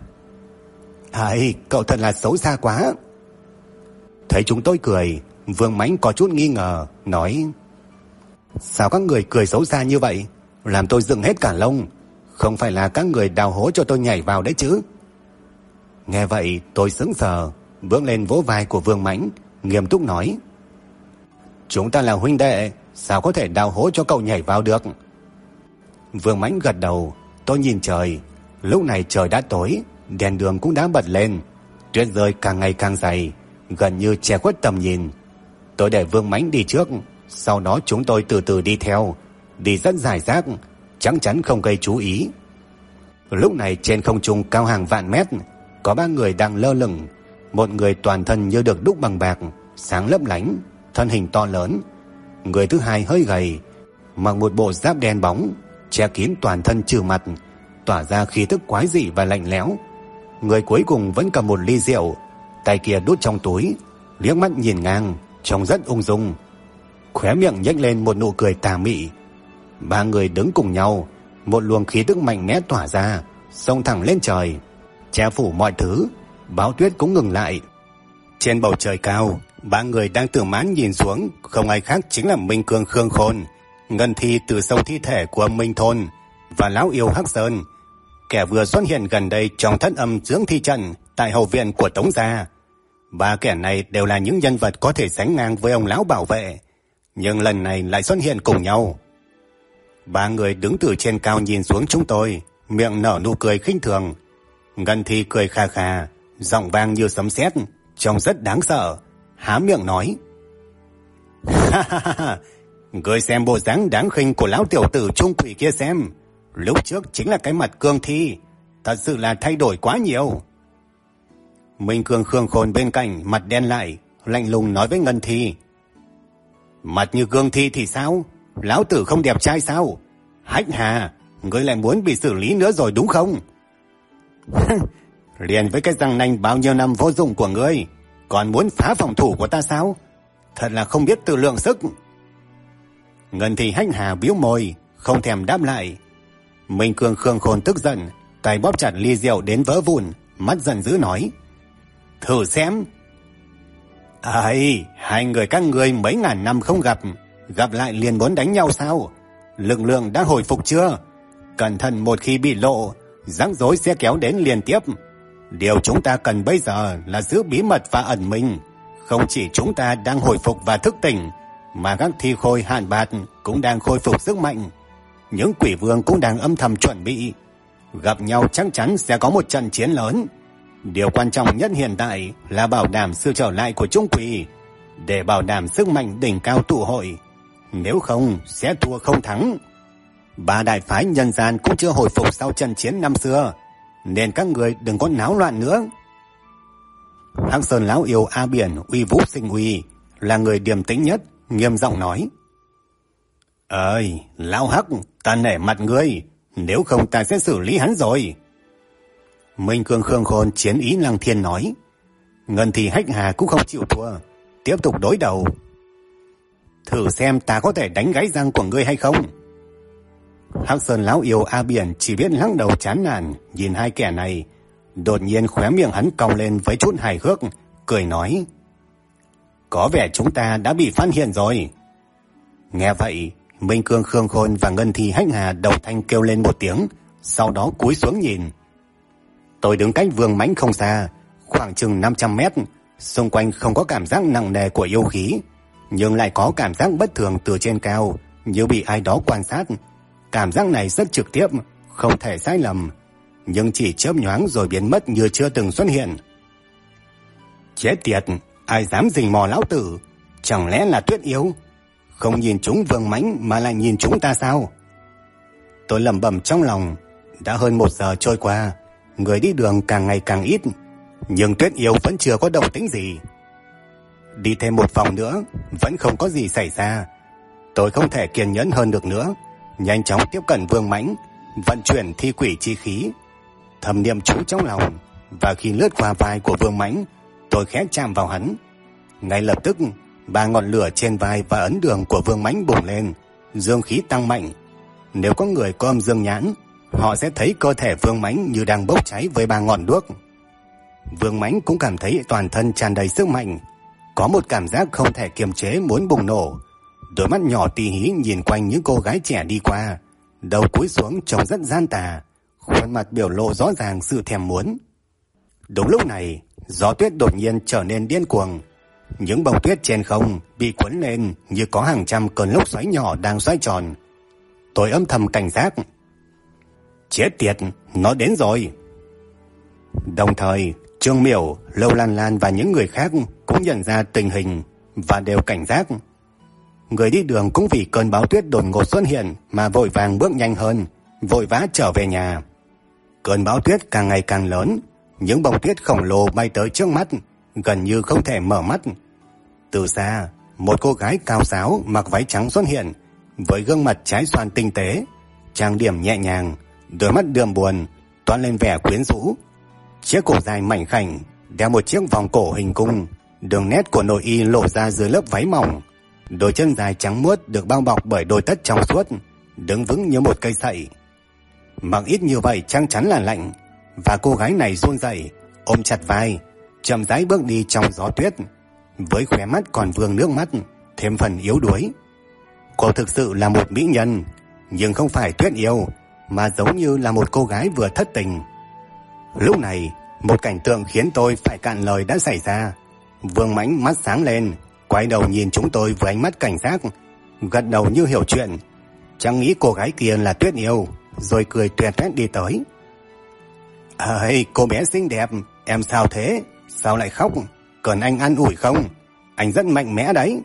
Ai, cậu thật là xấu xa quá. Thấy chúng tôi cười, Vương Mãnh có chút nghi ngờ, nói. Sao các người cười xấu xa như vậy? Làm tôi dựng hết cả lông. Không phải là các người đào hố cho tôi nhảy vào đấy chứ? Nghe vậy tôi sững sờ, bước lên vỗ vai của Vương Mãnh, nghiêm túc nói. Chúng ta là huynh đệ, sao có thể đào hố cho cậu nhảy vào được? Vương Mãnh gật đầu. Tôi nhìn trời. Lúc này trời đã tối, đèn đường cũng đã bật lên, tuyết rơi càng ngày càng dày, gần như che khuất tầm nhìn. Tôi để Vương Mãnh đi trước, sau đó chúng tôi từ từ đi theo, đi rất rải rác, chắc chắn không gây chú ý. Lúc này trên không trung cao hàng vạn mét, có 3 người đang lơ lửng. Một người toàn thân như được đúc bằng bạc, sáng lấp lánh, thân hình to lớn. Người thứ hai hơi gầy, mặc một bộ giáp đen bóng, che kín toàn thân trừ mặt, tỏa ra khí tức quái dị và lạnh lẽo. Người cuối cùng vẫn cầm một ly rượu, tay kia đút trong túi, liếc mắt nhìn ngang, trông rất ung dung, khóe miệng nhếch lên một nụ cười tà mị. Ba người đứng cùng nhau, một luồng khí tức mạnh mẽ tỏa ra, xông thẳng lên trời, che phủ mọi thứ. Bão tuyết cũng ngừng lại. Trên bầu trời cao, ba người đang tự mãn nhìn xuống, không ai khác chính là Minh Cương Khương Khôn, Ngân Thi từ sâu thi thể của Minh Thôn và lão yêu Hắc Sơn, kẻ vừa xuất hiện gần đây trong thất âm dưỡng thi trận tại hậu viện của Tống gia. Ba kẻ này đều là những nhân vật có thể sánh ngang với ông lão bảo vệ, nhưng lần này lại xuất hiện cùng nhau. Ba người đứng từ trên cao nhìn xuống chúng tôi, miệng nở nụ cười khinh thường. Ngân Thi cười kha kha, giọng vang như sấm sét, trông rất đáng sợ, há miệng nói: ha ha ha, ngươi xem bộ dáng đáng khinh của lão tiểu tử trung quỷ kia xem, lúc trước chính là cái mặt cương thi, thật sự là thay đổi quá nhiều. Minh Cương Khương Khôn bên cạnh mặt đen lại, lạnh lùng nói với Ngân Thi: mặt như cương thi thì sao? Lão tử không đẹp trai sao? Hách Hà, ngươi lại muốn bị xử lý nữa rồi đúng không? Liền với cái răng nanh bao nhiêu năm vô dụng của ngươi, còn muốn phá phòng thủ của ta sao? Thật là không biết tự lượng sức. Ngân Thi Hách Hà bĩu môi, không thèm đáp lại. Minh Cương Khương Khôn tức giận, tay bóp chặt ly rượu đến vỡ vụn, mắt giận dữ nói: thử xem. Ai, hai người các ngươi mấy ngàn năm không gặp lại liền muốn đánh nhau sao? Lực lượng đã hồi phục chưa? Cẩn thận, một khi bị lộ, rắc rối sẽ kéo đến liên tiếp. Điều chúng ta cần bây giờ là giữ bí mật và ẩn mình. Không chỉ chúng ta đang hồi phục và thức tỉnh, mà các thi khôi Hạn Bạt cũng đang khôi phục sức mạnh. Những quỷ vương cũng đang âm thầm chuẩn bị. Gặp nhau chắc chắn sẽ có một trận chiến lớn. Điều quan trọng nhất hiện tại là bảo đảm sự trở lại của chúng quỷ, để bảo đảm sức mạnh đỉnh cao tụ hội. Nếu không sẽ thua không thắng. Ba đại phái nhân gian cũng chưa hồi phục sau trận chiến năm xưa, nên các người đừng có náo loạn nữa. Hắc Sơn lão yêu A Biển uy vũ sinh uy, là người điềm tĩnh nhất, nghiêm giọng nói: ơi, lão Hắc, ta nể mặt ngươi, nếu không ta sẽ xử lý hắn rồi. Minh Cương Khương Khôn chiến ý lăng thiên nói. Ngân Thi Hách Hà cũng không chịu thua, tiếp tục đối đầu. Thử xem ta có thể đánh gãy răng của ngươi hay không. Hắc Sơn lão yêu A Biển chỉ biết lắc đầu chán nản nhìn hai kẻ này. Đột nhiên khóe miệng hắn cong lên với chút hài hước, cười nói: có vẻ chúng ta đã bị phát hiện rồi. Nghe vậy, Minh Cương Khương Khôn và Ngân Thi Hách Hà đồng thanh kêu lên một tiếng, sau đó cúi xuống nhìn. Tôi đứng cách Vương Mãnh không xa, khoảng chừng 500 mét, xung quanh không có cảm giác nặng nề của yêu khí, nhưng lại có cảm giác bất thường từ trên cao, như bị ai đó quan sát. Cảm giác này rất trực tiếp, không thể sai lầm, nhưng chỉ chớp nhoáng rồi biến mất như chưa từng xuất hiện. Chết tiệt, ai dám rình mò lão tử? Chẳng lẽ là Tuyết Yêu? Không nhìn chúng Vương Mãnh mà lại nhìn chúng ta sao? Tôi lẩm bẩm trong lòng. Đã hơn 1 giờ trôi qua, người đi đường càng ngày càng ít, nhưng Tuyết Yêu vẫn chưa có động tĩnh gì. Đi thêm một vòng nữa, vẫn không có gì xảy ra. Tôi không thể kiên nhẫn hơn được nữa, nhanh chóng tiếp cận Vương Mãnh, vận chuyển thi quỷ chi khí, thầm niệm chú trong lòng, và khi lướt qua vai của Vương Mãnh, tôi khẽ chạm vào hắn. Ngay lập tức, 3 ngọn lửa trên vai và ấn đường của Vương Mãnh bùng lên, dương khí tăng mạnh. Nếu có người có âm dương nhãn, họ sẽ thấy cơ thể Vương Mãnh như đang bốc cháy với 3 ngọn đuốc. Vương Mãnh cũng cảm thấy toàn thân tràn đầy sức mạnh, có một cảm giác không thể kiềm chế muốn bùng nổ. Đôi mắt nhỏ tì hí nhìn quanh những cô gái trẻ đi qua, đầu cúi xuống trông rất gian tà, khuôn mặt biểu lộ rõ ràng sự thèm muốn. Đúng lúc này, gió tuyết đột nhiên trở nên điên cuồng. Những bông tuyết trên không bị cuốn lên như có hàng trăm cơn lốc xoáy nhỏ đang xoay tròn. Tôi âm thầm cảnh giác. Chết tiệt, nó đến rồi. Đồng thời, Trương Miểu, Lâu Lan Lan và những người khác cũng nhận ra tình hình và đều cảnh giác. Người đi đường cũng vì cơn bão tuyết đột ngột xuất hiện mà vội vàng bước nhanh hơn, vội vã trở về nhà. Cơn bão tuyết càng ngày càng lớn, những bông tuyết khổng lồ bay tới trước mắt, gần như không thể mở mắt. Từ xa, một cô gái cao ráo mặc váy trắng xuất hiện, với gương mặt trái xoan tinh tế, trang điểm nhẹ nhàng, đôi mắt đượm buồn, toát lên vẻ quyến rũ. Chiếc cổ dài mảnh khảnh, đeo một chiếc vòng cổ hình cung, đường nét của nội y lộ ra dưới lớp váy mỏng. Đôi chân dài trắng muốt được bao bọc bởi đôi tất trong suốt, đứng vững như một cây sậy. Mặc ít như vậy chắc chắn là lạnh, và cô gái này run rẩy, ôm chặt vai, chậm rãi bước đi trong gió tuyết, với khóe mắt còn vương nước mắt, thêm phần yếu đuối. Cô thực sự là một mỹ nhân, nhưng không phải Tuyết Yêu, mà giống như là một cô gái vừa thất tình. Lúc này, một cảnh tượng khiến tôi phải cạn lời đã xảy ra. Vương Mãnh mắt sáng lên, quay đầu nhìn chúng tôi với ánh mắt cảnh giác, gật đầu như hiểu chuyện, chẳng nghĩ cô gái kia là Tuyết Yêu, rồi cười tuét tuét đi tới. "Ơi, cô bé xinh đẹp, em sao thế? Sao lại khóc? Cần anh an ủi không? Anh rất mạnh mẽ đấy."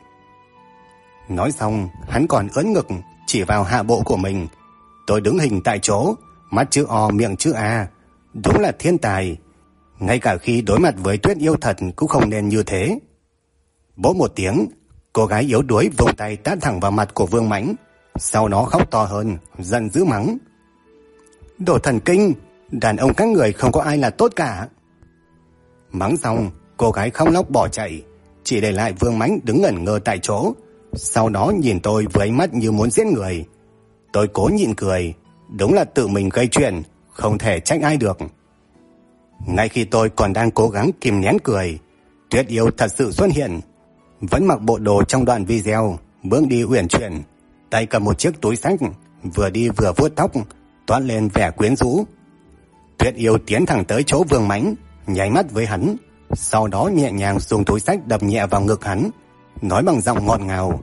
Nói xong, hắn còn ưỡn ngực chỉ vào hạ bộ của mình. Tôi đứng hình tại chỗ, mắt chữ O miệng chữ A. Đúng là thiên tài. Ngay cả khi đối mặt với Tuyết Yêu thật cũng không nên như thế. Bốp một tiếng, cô gái yếu đuối vùng tay tát thẳng vào mặt của Vương Mãnh. Sau đó khóc to hơn, giận dữ mắng: "Đồ thần kinh, đàn ông các người không có ai là tốt cả." Mắng xong, cô gái khóc lóc bỏ chạy, chỉ để lại Vương Mãnh đứng ngẩn ngơ tại chỗ. Sau đó nhìn tôi với ánh mắt như muốn giết người. Tôi cố nhịn cười, đúng là tự mình gây chuyện, không thể trách ai được. Ngay khi tôi còn đang cố gắng kìm nén cười, Tuyết Yêu thật sự xuất hiện. Vẫn mặc bộ đồ trong đoạn video, bước đi uyển chuyển, tay cầm một chiếc túi xách, vừa đi vừa vuốt tóc, toát lên vẻ quyến rũ. Tuyết Yêu tiến thẳng tới chỗ Vương Mãnh, nháy mắt với hắn, sau đó nhẹ nhàng dùng túi xách đập nhẹ vào ngực hắn, nói bằng giọng ngọt ngào: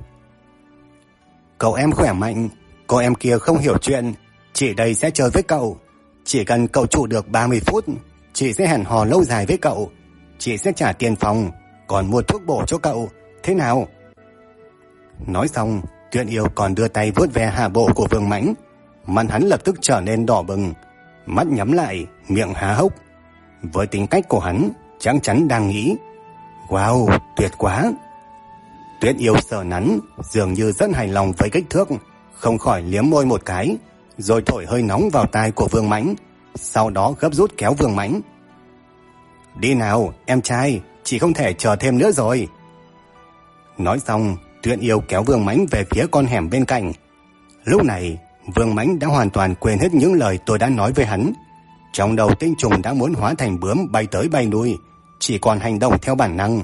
"Cậu em khỏe mạnh, cô em kia không hiểu chuyện, chị đây sẽ chơi với cậu. Chỉ cần cậu trụ được 30 phút, chị sẽ hẹn hò lâu dài với cậu. Chị sẽ trả tiền phòng, còn mua thuốc bổ cho cậu, thế nào?" Nói xong, Tuyết Yêu còn đưa tay vuốt ve hạ bộ của Vương Mãnh. Mặt hắn lập tức trở nên đỏ bừng, mắt nhắm lại, miệng há hốc. Với tính cách của hắn, chắc chắn đang nghĩ: "Wow, tuyệt quá." Tuyết Yêu sờ nắn, dường như rất hài lòng với kích thước, không khỏi liếm môi một cái, rồi thổi hơi nóng vào tai của Vương Mãnh, sau đó gấp rút kéo Vương Mãnh: "Đi nào, em trai, chị không thể chờ thêm nữa rồi." Nói xong, Tuyết Yêu kéo Vương Mãnh về phía con hẻm bên cạnh. Lúc này, Vương Mãnh đã hoàn toàn quên hết những lời tôi đã nói với hắn. Trong đầu tinh trùng đã muốn hóa thành bướm bay tới bay lui, chỉ còn hành động theo bản năng.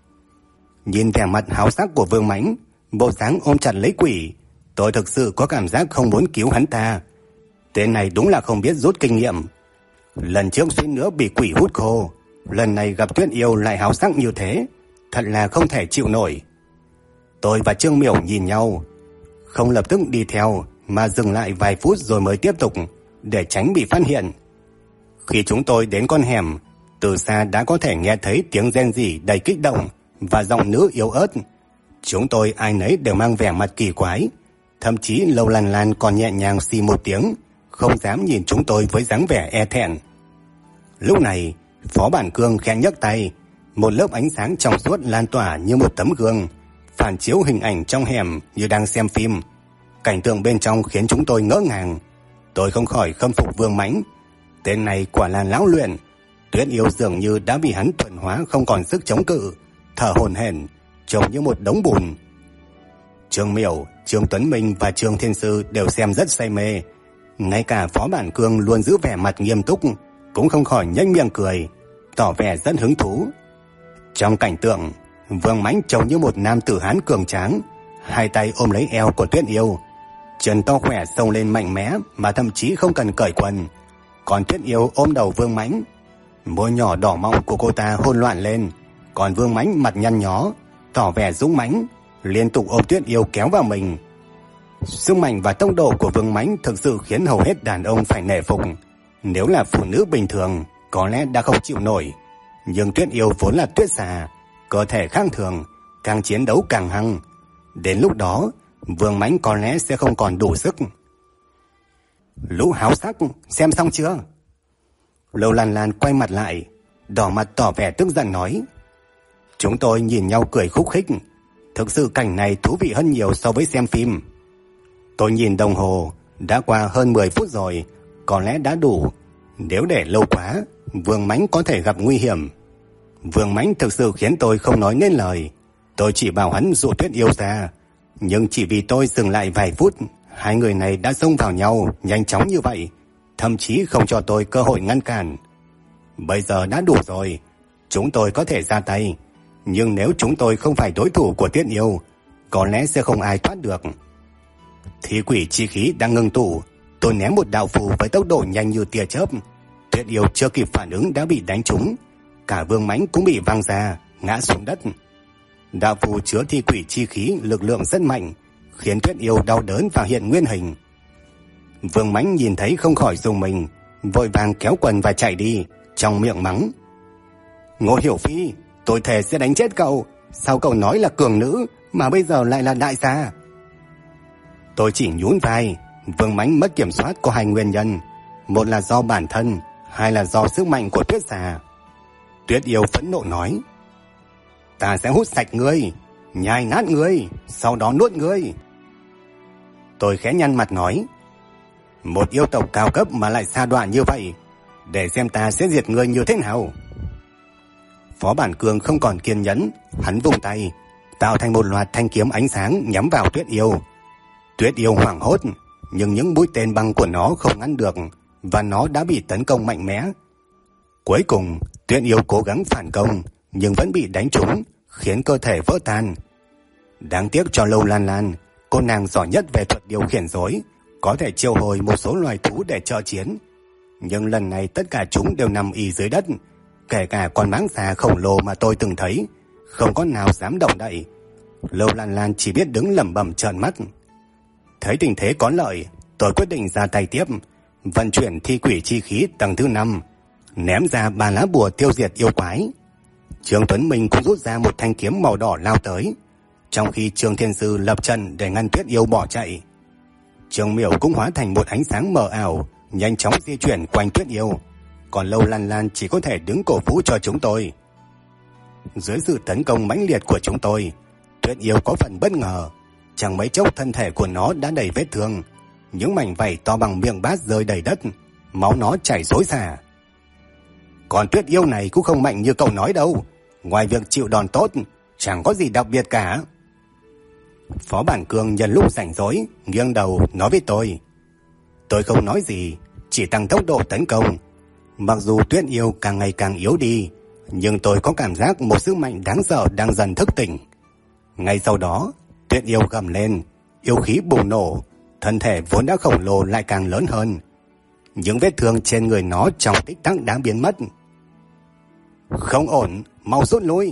Nhìn vẻ mặt háo sắc của Vương Mãnh, bộ dáng ôm chặt lấy quỷ, tôi thực sự có cảm giác không muốn cứu hắn ta. Tên này đúng là không biết rút kinh nghiệm. Lần trước suýt nữa bị quỷ hút khô, lần này gặp Tuyết Yêu lại háo sắc như thế, thật là không thể chịu nổi. Tôi và Trương Miểu nhìn nhau, không lập tức đi theo mà dừng lại vài phút rồi mới tiếp tục, để tránh bị phát hiện. Khi chúng tôi đến con hẻm, từ xa đã có thể nghe thấy tiếng rên rỉ đầy kích động và giọng nữ yếu ớt. Chúng tôi ai nấy đều mang vẻ mặt kỳ quái, thậm chí Lâu Lan Lan còn nhẹ nhàng xì một tiếng, không dám nhìn chúng tôi với dáng vẻ e thẹn. Lúc này, Phó Bản Cương khẽ nhấc tay, một lớp ánh sáng trong suốt lan tỏa như một tấm gương, phản chiếu hình ảnh trong hẻm như đang xem phim. Cảnh tượng bên trong khiến chúng tôi ngỡ ngàng. Tôi không khỏi khâm phục Vương Mãnh. Tên này quả là lão luyện. Tuyết Yêu dường như đã bị hắn thuần hóa không còn sức chống cự, thở hổn hển, trông như một đống bùn. Trương Miểu, Trương Tuấn Minh và Trương Thiên Sư đều xem rất say mê. Ngay cả Phó Bản Cương luôn giữ vẻ mặt nghiêm túc cũng không khỏi nhếch miệng cười, tỏ vẻ rất hứng thú. Trong cảnh tượng, Vương Mãnh trông như một nam tử hán cường tráng, hai tay ôm lấy eo của Tuyết Yêu, chân to khỏe xông lên mạnh mẽ mà thậm chí không cần cởi quần. Còn Tuyết Yêu ôm đầu Vương Mãnh, môi nhỏ đỏ mọng của cô ta hỗn loạn lên, còn Vương Mãnh mặt nhăn nhó, tỏ vẻ dũng mãnh, liên tục ôm Tuyết Yêu kéo vào mình. Sức mạnh và tốc độ của Vương Mãnh thực sự khiến hầu hết đàn ông phải nể phục. Nếu là phụ nữ bình thường, có lẽ đã không chịu nổi, nhưng Tuyết Yêu vốn là tuyết xà, cơ thể khác thường, càng chiến đấu càng hăng. Đến lúc đó, Vương Mãnh có lẽ sẽ không còn đủ sức. Lũ háo sắc, xem xong chưa? Lâu Lan Lan quay mặt lại, đỏ mặt tỏ vẻ tức giận nói. Chúng tôi nhìn nhau cười khúc khích. Thực sự cảnh này thú vị hơn nhiều so với xem phim. Tôi nhìn đồng hồ, đã qua hơn 10 phút rồi, có lẽ đã đủ. Nếu để lâu quá, Vương Mãnh có thể gặp nguy hiểm. Vương Mãnh thực sự khiến tôi không nói nên lời. Tôi chỉ bảo hắn dụ Tuyết Yêu ra, nhưng chỉ vì tôi dừng lại vài phút, Hai người này đã xông vào nhau nhanh chóng như vậy, thậm chí không cho tôi cơ hội ngăn cản. Bây giờ đã đủ rồi, chúng tôi có thể ra tay, nhưng nếu chúng tôi không phải đối thủ của Tuyết Yêu, có lẽ sẽ không ai thoát được. Thi quỷ chi khí đang ngưng tụ, tôi ném một đạo phù với tốc độ nhanh như tia chớp. Tuyết Yêu chưa kịp phản ứng đã bị đánh trúng, cả Vương Mãnh cũng bị văng ra, ngã xuống đất. Đạo phù chứa thi quỷ chi khí lực lượng rất mạnh, khiến Tuyết Yêu đau đớn và hiện nguyên hình. Vương Mãnh nhìn thấy không khỏi rùng mình, vội vàng kéo quần và chạy đi, trong miệng mắng: Ngô Hiểu Phi, tôi thề sẽ đánh chết cậu. Sao cậu nói là cường nữ mà bây giờ lại là đại gia? Tôi chỉ nhún vai. Vương Mãnh mất kiểm soát có hai nguyên nhân, một là do bản thân, hai là do sức mạnh của Tuyết xà. Tuyết Yêu phẫn nộ nói: Ta sẽ hút sạch ngươi, nhai nát ngươi, sau đó nuốt ngươi. Tôi khẽ nhăn mặt nói: Một yêu tộc cao cấp mà lại sa đọa như vậy, để xem ta sẽ diệt ngươi như thế nào. Phó Bản Cương không còn kiên nhẫn, hắn vung tay, tạo thành một loạt thanh kiếm ánh sáng nhắm vào Tuyết Yêu. Tuyết Yêu hoảng hốt, nhưng những mũi tên băng của nó không ngăn được, và nó đã bị tấn công mạnh mẽ. Cuối cùng, Tuyết Yêu cố gắng phản công, nhưng vẫn bị đánh trúng, khiến cơ thể vỡ tan. Đáng tiếc cho Lâu Lan Lan, cô nàng giỏi nhất về thuật điều khiển rối, có thể triệu hồi một số loài thú để trợ chiến. Nhưng lần này tất cả chúng đều nằm ì dưới đất, kể cả con mãng xà khổng lồ mà tôi từng thấy, không có nào dám động đậy. Lâu Lan Lan chỉ biết đứng lẩm bẩm trợn mắt. Thấy tình thế có lợi, tôi quyết định ra tay tiếp, vận chuyển thi quỷ chi khí tầng thứ 5, ném ra 3 lá bùa tiêu diệt yêu quái. Trương Tuấn Minh cũng rút ra một thanh kiếm màu đỏ lao tới, trong khi Trương Thiên Sư lập trận để ngăn Tuyết Yêu bỏ chạy. Trương Miểu cũng hóa thành một ánh sáng mờ ảo, nhanh chóng di chuyển quanh Tuyết Yêu, còn Lâu Lan Lan chỉ có thể đứng cổ vũ cho chúng tôi. Dưới sự tấn công mãnh liệt của chúng tôi, Tuyết Yêu có phần bất ngờ. Chẳng mấy chốc thân thể của nó đã đầy vết thương, những mảnh vảy to bằng miệng bát rơi đầy đất, máu nó chảy xối xả. Còn Tuyết Yêu này cũng không mạnh như cậu nói đâu, ngoài việc chịu đòn tốt, chẳng có gì đặc biệt cả. Phó Bản Cương nhân lúc rảnh rỗi, nghiêng đầu nói với tôi. Tôi không nói gì, chỉ tăng tốc độ tấn công. Mặc dù Tuyết Yêu càng ngày càng yếu đi, nhưng tôi có cảm giác một sức mạnh đáng sợ đang dần thức tỉnh. Ngay sau đó, Tuyết Yêu gầm lên, yêu khí bùng nổ, thân thể vốn đã khổng lồ lại càng lớn hơn. Những vết thương trên người nó trong tích tắc đã biến mất. Không ổn, mau rút lui.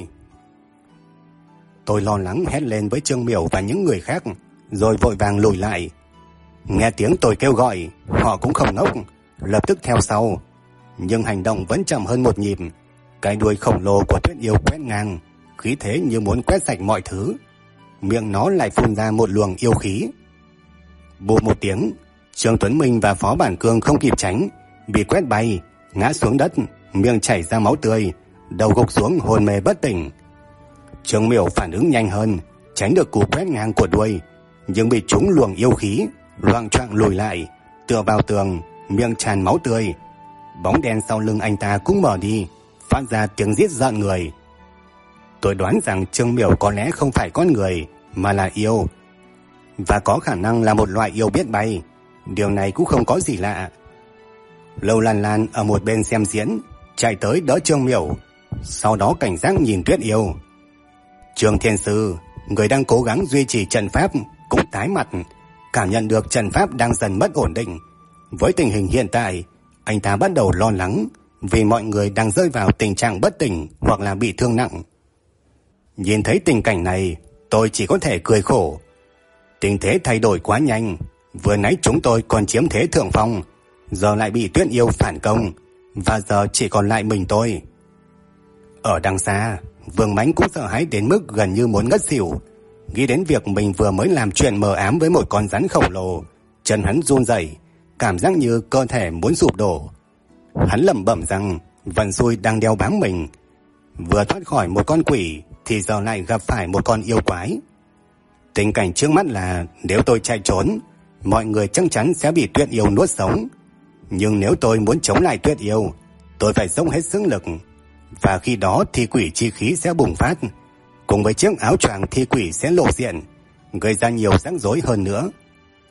Tôi lo lắng hét lên với Trương Miểu và những người khác, rồi vội vàng lùi lại. Nghe tiếng tôi kêu gọi, họ cũng không ngốc, lập tức theo sau. Nhưng hành động vẫn chậm hơn một nhịp. Cái đuôi khổng lồ của Tuyết Yêu quét ngang, khí thế như muốn quét sạch mọi thứ. Miệng nó lại phun ra một luồng yêu khí. Bụp một tiếng, Trương Tuấn Minh và Phó Bản Cương không kịp tránh, bị quét bay, ngã xuống đất, miệng chảy ra máu tươi, đầu gục xuống hôn mê bất tỉnh. Trương Miểu phản ứng nhanh hơn, tránh được cú quét ngang của đuôi, nhưng bị trúng luồng yêu khí, loạng choạng lùi lại, tựa vào tường, miệng tràn máu tươi. Bóng đen sau lưng anh ta cũng mở đi, phát ra tiếng rít rợn người. Tôi đoán rằng Trương Miểu có lẽ không phải con người, mà là yêu, và có khả năng là một loại yêu biết bay. Điều này cũng không có gì lạ. Lâu Lan Lan ở một bên xem diễn, chạy tới đỡ Trương Miểu, sau đó cảnh giác nhìn Tuyết Yêu. Trương Thiên Sư, người đang cố gắng duy trì trận pháp, cũng tái mặt, cảm nhận được trận pháp đang dần mất ổn định. Với tình hình hiện tại, anh ta bắt đầu lo lắng, vì mọi người đang rơi vào tình trạng bất tỉnh hoặc là bị thương nặng. Nhìn thấy tình cảnh này, tôi chỉ có thể cười khổ. Tình thế thay đổi quá nhanh, vừa nãy chúng tôi còn chiếm thế thượng phong, giờ lại bị Tuyết Yêu phản công, và giờ chỉ còn lại mình tôi. Ở đằng xa, Vương Mãnh cũng sợ hãi đến mức gần như muốn ngất xỉu. Nghĩ đến việc mình vừa mới làm chuyện mờ ám với một con rắn khổng lồ, chân hắn run rẩy, cảm giác như cơ thể muốn sụp đổ. Hắn lẩm bẩm rằng vận xui đang đeo bám mình. Vừa thoát khỏi một con quỷ thì giờ lại gặp phải một con yêu quái. Tình cảnh trước mắt là nếu tôi chạy trốn, mọi người chắc chắn sẽ bị Tuyết Yêu nuốt sống. Nhưng nếu tôi muốn chống lại Tuyết Yêu, tôi phải dốc hết sức lực, và khi đó thi quỷ chi khí sẽ bùng phát, cùng với chiếc áo choàng thi quỷ sẽ lộ diện, gây ra nhiều rắc rối hơn nữa.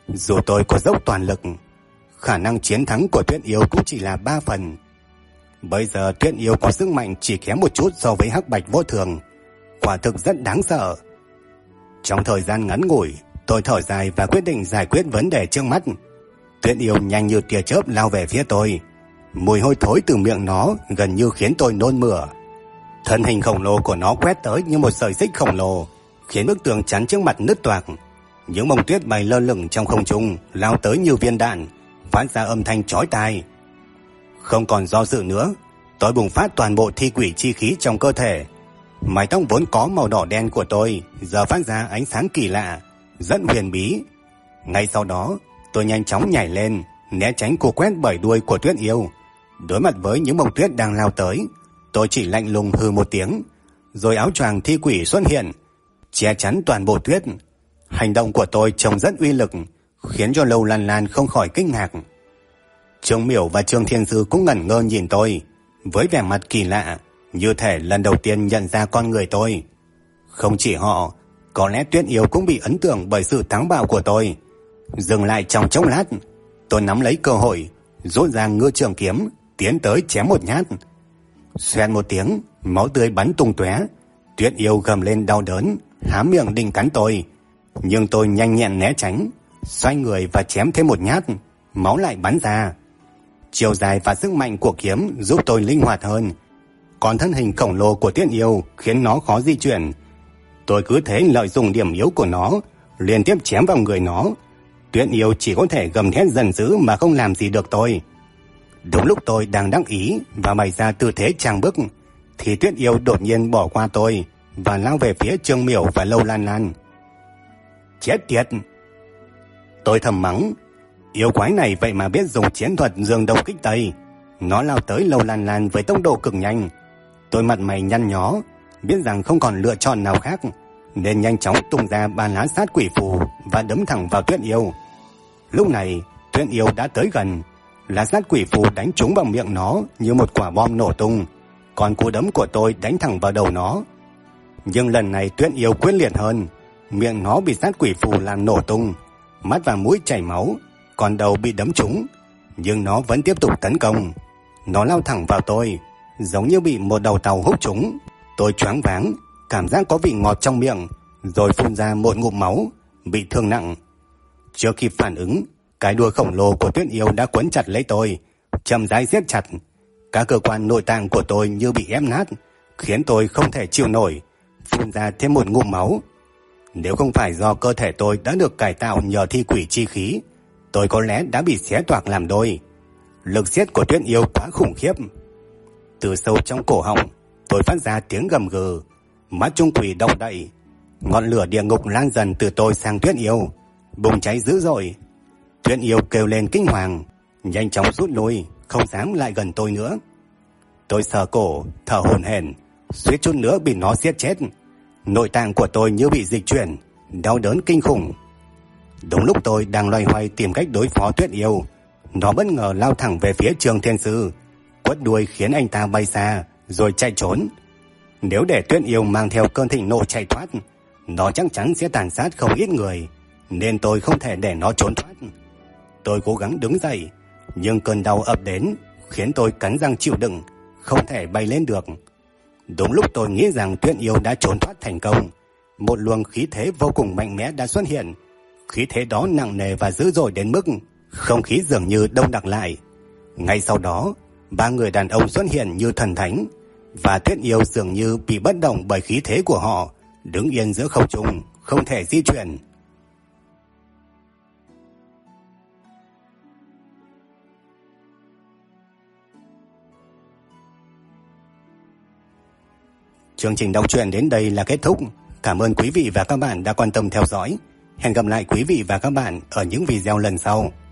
Dù tôi có dốc toàn lực, khả năng chiến thắng của Tuyết Yêu cũng chỉ là 3 phần. Bây giờ Tuyết Yêu có sức mạnh chỉ kém một chút so với Hắc Bạch Vô Thường, quả thực rất đáng sợ. Trong thời gian ngắn ngủi, tôi thở dài và quyết định giải quyết vấn đề trước mắt. Tuyết Yêu nhanh như tia chớp lao về phía tôi. Mùi hôi thối từ miệng nó gần như khiến tôi nôn mửa. Thân hình khổng lồ của nó quét tới như một sợi xích khổng lồ, khiến bức tường chắn trước mặt nứt toạc. Những bông tuyết bay lơ lửng trong không trung, lao tới như viên đạn, phát ra âm thanh chói tai. Không còn do dự nữa, tôi bùng phát toàn bộ thi quỷ chi khí trong cơ thể. Mái tóc vốn có màu đỏ đen của tôi giờ phát ra ánh sáng kỳ lạ, rất huyền bí. Ngay sau đó, tôi nhanh chóng nhảy lên, né tránh cú quét bởi đuôi của Tuyết Yêu. Đối mặt với những bông tuyết đang lao tới, tôi chỉ lạnh lùng hừ một tiếng, rồi áo choàng thi quỷ xuất hiện, che chắn toàn bộ tuyết. Hành động của tôi trông rất uy lực, khiến cho Lâu Lan Lan không khỏi kinh ngạc. Trương Miểu và Trương Thiên Sư cũng ngẩn ngơ nhìn tôi, với vẻ mặt kỳ lạ, như thể lần đầu tiên nhận ra con người tôi. Không chỉ họ, có lẽ Tuyết Yêu cũng bị ấn tượng bởi sự táo bạo của tôi. Dừng lại trong chốc lát, tôi nắm lấy cơ hội, rút ra ngư trường kiếm, tiến tới chém một nhát. Xoẹt một tiếng, máu tươi bắn tung tóe. Tuyết Yêu gầm lên đau đớn, há miệng định cắn tôi, nhưng tôi nhanh nhẹn né tránh, xoay người và chém thêm một nhát, máu lại bắn ra. Chiều dài và sức mạnh của kiếm giúp tôi linh hoạt hơn, còn thân hình khổng lồ của Tuyết Yêu khiến nó khó di chuyển. Tôi cứ thế lợi dụng điểm yếu của nó, liên tiếp chém vào người nó. Tuyết Yêu chỉ có thể gầm thét giận dữ mà không làm gì được tôi. Đúng lúc tôi đang đắc ý và bày ra tư thế trang bức, thì Tuyết Yêu đột nhiên bỏ qua tôi và lao về phía Trương Miểu và Lâu Lan Lan. Chết tiệt! Tôi thầm mắng, yêu quái này vậy mà biết dùng chiến thuật dương đông kích tây. Nó lao tới Lâu Lan Lan với tốc độ cực nhanh. Tôi mặt mày nhăn nhó, biết rằng không còn lựa chọn nào khác, nên nhanh chóng tung ra 3 lá sát quỷ phù và đấm thẳng vào Tuyết Yêu. Lúc này Tuyết Yêu đã tới gần, lá sát quỷ phù đánh trúng vào miệng nó như một quả bom nổ tung, còn cú đấm của tôi đánh thẳng vào đầu nó. Nhưng lần này Tuyết Yêu quyết liệt hơn, miệng nó bị sát quỷ phù làm nổ tung, mắt và mũi chảy máu, còn đầu bị đấm trúng, nhưng nó vẫn tiếp tục tấn công. Nó lao thẳng vào tôi, giống như bị một đầu tàu húc trúng. Tôi choáng váng, cảm giác có vị ngọt trong miệng, rồi phun ra một ngụm máu, bị thương nặng. Chưa kịp phản ứng, cái đuôi khổng lồ của Tuyết Yêu đã quấn chặt lấy tôi, chậm rãi siết chặt. Các cơ quan nội tạng của tôi như bị ép nát, khiến tôi không thể chịu nổi, phun ra thêm một ngụm máu. Nếu không phải do cơ thể tôi đã được cải tạo nhờ thi quỷ chi khí, tôi có lẽ đã bị xé toạc làm đôi. Lực siết của Tuyết Yêu quá khủng khiếp. Từ sâu trong cổ họng, tôi phát ra tiếng gầm gừ, mắt trung quỷ động đậy. Ngọn lửa địa ngục lan dần từ tôi sang Tuyết Yêu, bùng cháy dữ dội. Tuyết Yêu kêu lên kinh hoàng, nhanh chóng rút lui, không dám lại gần tôi nữa. Tôi sờ cổ, thở hổn hển, suýt chút nữa bị nó siết chết. Nội tạng của tôi như bị dịch chuyển, đau đớn kinh khủng. Đúng lúc tôi đang loay hoay tìm cách đối phó Tuyết Yêu, nó bất ngờ lao thẳng về phía Trương Thiên Sư, quất đuôi khiến anh ta bay xa rồi chạy trốn. Nếu để Tuyết Yêu mang theo cơn thịnh nộ chạy thoát, nó chắc chắn sẽ tàn sát không ít người, nên tôi không thể để nó trốn thoát. Tôi cố gắng đứng dậy, nhưng cơn đau ập đến khiến tôi cắn răng chịu đựng, không thể bay lên được. Đúng lúc tôi nghĩ rằng Tuyết Yêu đã trốn thoát thành công, một luồng khí thế vô cùng mạnh mẽ đã xuất hiện. Khí thế đó nặng nề và dữ dội đến mức không khí dường như đông đặc lại. Ngay sau đó, 3 người đàn ông xuất hiện như thần thánh, và Tuyết Yêu dường như bị bất động bởi khí thế của họ, đứng yên giữa không trung, không thể di chuyển. Chương trình đọc truyện đến đây là kết thúc. Cảm ơn quý vị và các bạn đã quan tâm theo dõi. Hẹn gặp lại quý vị và các bạn ở những video lần sau.